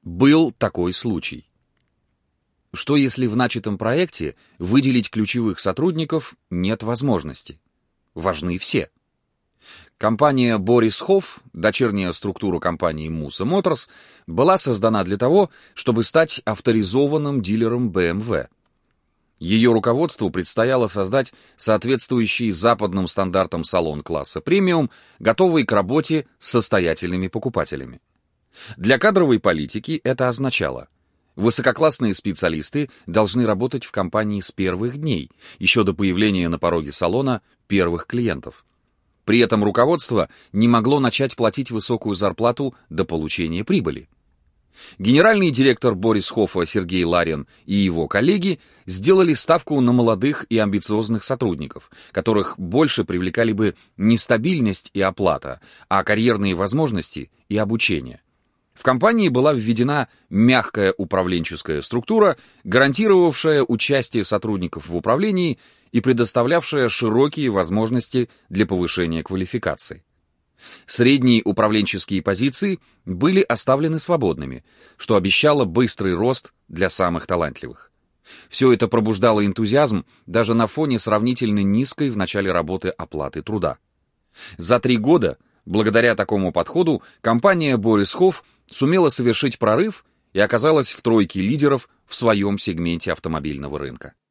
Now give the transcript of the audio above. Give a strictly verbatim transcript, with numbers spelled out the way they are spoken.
Был такой случай. Что если в начатом проекте выделить ключевых сотрудников нет возможности? Важны все. Компания Борис Хофф, дочерняя структура компании Musa Motors, была создана для того, чтобы стать авторизованным дилером бэ эм вэ. Ее руководству предстояло создать соответствующий западным стандартам салон класса премиум, готовый к работе с состоятельными покупателями. Для кадровой политики это означало: высококлассные специалисты должны работать в компании с первых дней, еще до появления на пороге салона первых клиентов. При этом руководство не могло начать платить высокую зарплату до получения прибыли. Генеральный директор Борис Хоффа Сергей Ларин и его коллеги сделали ставку на молодых и амбициозных сотрудников, которых больше привлекали бы не стабильность и оплата, а карьерные возможности и обучение. В компании была введена мягкая управленческая структура, гарантировавшая участие сотрудников в управлении и предоставлявшая широкие возможности для повышения квалификации. Средние управленческие позиции были оставлены свободными, что обещало быстрый рост для самых талантливых. Все это пробуждало энтузиазм даже на фоне сравнительно низкой в начале работы оплаты труда. За три года, благодаря такому подходу, компания Борис Хофф сумела совершить прорыв и оказалась в тройке лидеров в своем сегменте автомобильного рынка.